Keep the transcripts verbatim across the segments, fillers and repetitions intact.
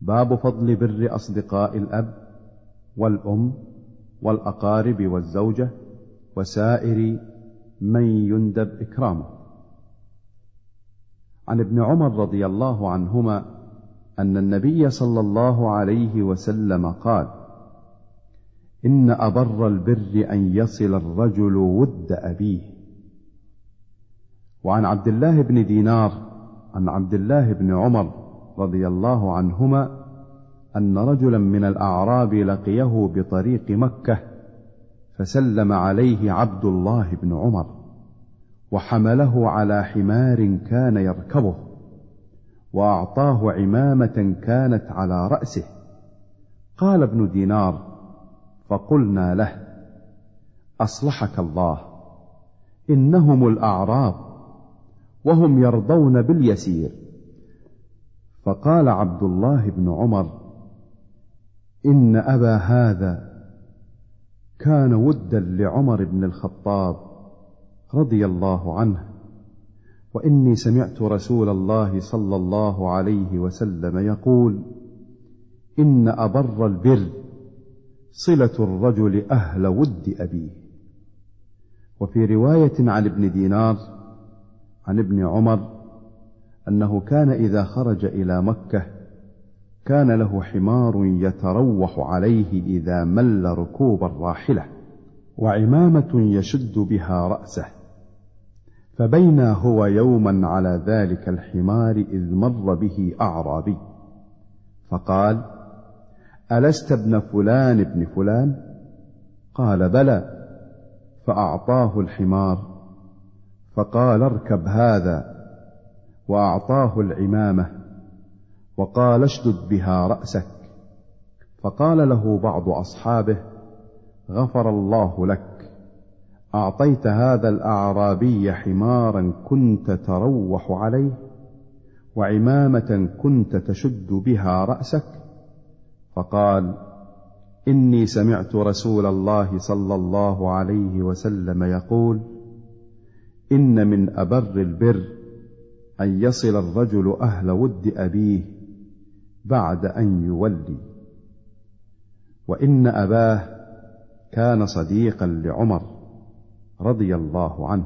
باب فضل بر أصدقاء الأب والأم والأقارب والزوجة وسائر من يندب إكرامه. عن ابن عمر رضي الله عنهما أن النبي صلى الله عليه وسلم قال: إن أبر البر أن يصل الرجل ود أبيه. وعن عبد الله بن دينار عن عبد الله بن عمر رضي الله عنهما أن رجلا من الأعراب لقيه بطريق مكة فسلم عليه عبد الله بن عمر وحمله على حمار كان يركبه وأعطاه عمامة كانت على رأسه. قال ابن دينار: فقلنا له: أصلحك الله، إنهم الأعراب وهم يرضون باليسير. فقال عبد الله بن عمر: إن أبا هذا كان ودا لعمر بن الخطاب رضي الله عنه، وإني سمعت رسول الله صلى الله عليه وسلم يقول: إن أبر البر صلة الرجل أهل ود أبيه. وفي رواية عن ابن دينار عن ابن عمر أنه كان إذا خرج إلى مكة كان له حمار يتروح عليه إذا مل ركوب الراحلة، وعمامة يشد بها رأسه. فبينا هو يوما على ذلك الحمار إذ مر به أعرابي فقال: ألست ابن فلان ابن فلان؟ قال: بلى. فأعطاه الحمار فقال: اركب هذا، وأعطاه العمامة وقال: اشدد بها رأسك. فقال له بعض أصحابه: غفر الله لك، أعطيت هذا الأعرابي حمارا كنت تروح عليه وعمامة كنت تشد بها رأسك. فقال: إني سمعت رسول الله صلى الله عليه وسلم يقول: إن من أبر البر أن يصل الرجل أهل ود أبيه بعد أن يولي. وإن أباه كان صديقا لعمر رضي الله عنه.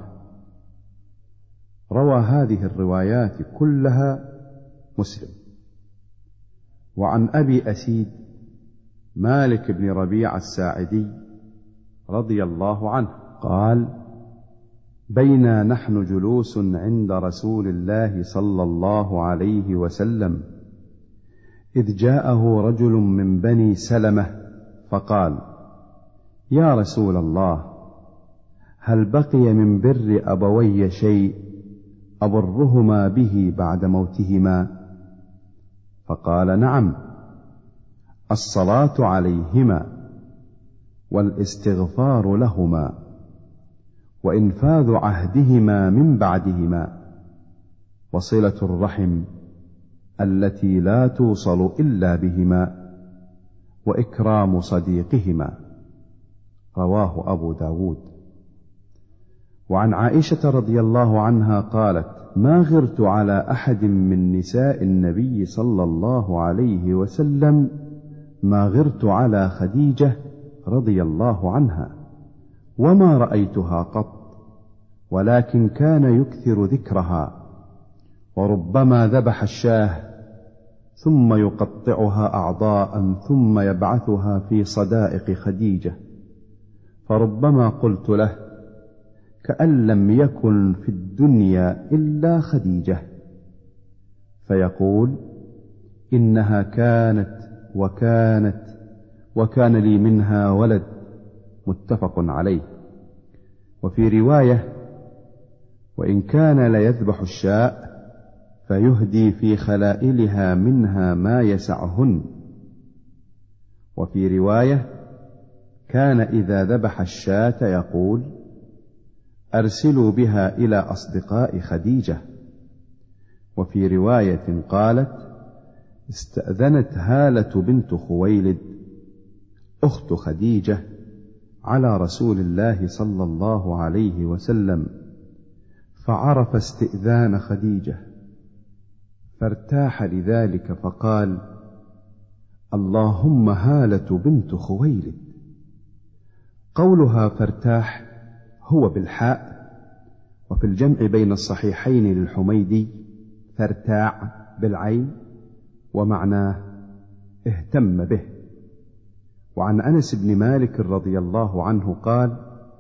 روى هذه الروايات كلها مسلم. وعن أبي أسيد مالك بن ربيع الساعدي رضي الله عنه قال: بينا نحن جلوس عند رسول الله صلى الله عليه وسلم إذ جاءه رجل من بني سلمة فقال: يا رسول الله، هل بقي من بر أبوي شيء أبرهما به بعد موتهما؟ فقال: نعم، الصلاة عليهما والاستغفار لهما وإنفاذ عهدهما من بعدهما وصلة الرحم التي لا توصل إلا بهما وإكرام صديقهما. رواه أبو داود. وعن عائشة رضي الله عنها قالت: ما غرت على أحد من نساء النبي صلى الله عليه وسلم ما غرت على خديجة رضي الله عنها، وما رأيتها قط، ولكن كان يكثر ذكرها، وربما ذبح الشاه ثم يقطعها أعضاء ثم يبعثها في صدائق خديجة، فربما قلت له: كأن لم يكن في الدنيا إلا خديجة، فيقول: إنها كانت وكانت وكان لي منها ولد. متفق عليه. وفي رواية: وإن كان ليذبح الشاء فيهدي في خلائلها منها ما يسعهن. وفي رواية: كان إذا ذبح الشاة يقول: أرسلوا بها إلى أصدقاء خديجة. وفي رواية قالت: استأذنت هالة بنت خويلد أخت خديجة على رسول الله صلى الله عليه وسلم، فعرف استئذان خديجة فارتاح لذلك، فقال: اللهم هالة بنت خويلد. قولها فارتاح هو بالحاء، وفي الجمع بين الصحيحين للحميدي فارتاع بالعين، ومعناه اهتم به. وعن أنس بن مالك رضي الله عنه قال: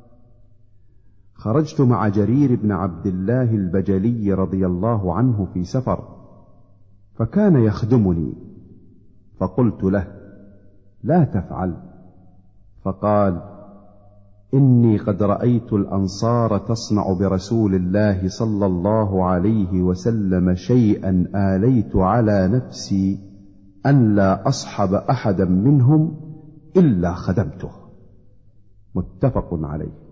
خرجت مع جرير بن عبد الله البجلي رضي الله عنه في سفر، فكان يخدمني، فقلت له: لا تفعل. فقال: إني قد رأيت الأنصار تصنع برسول الله صلى الله عليه وسلم شيئا آليت على نفسي أن لا أصحب أحدا منهم إلا خدمته. متفق عليه.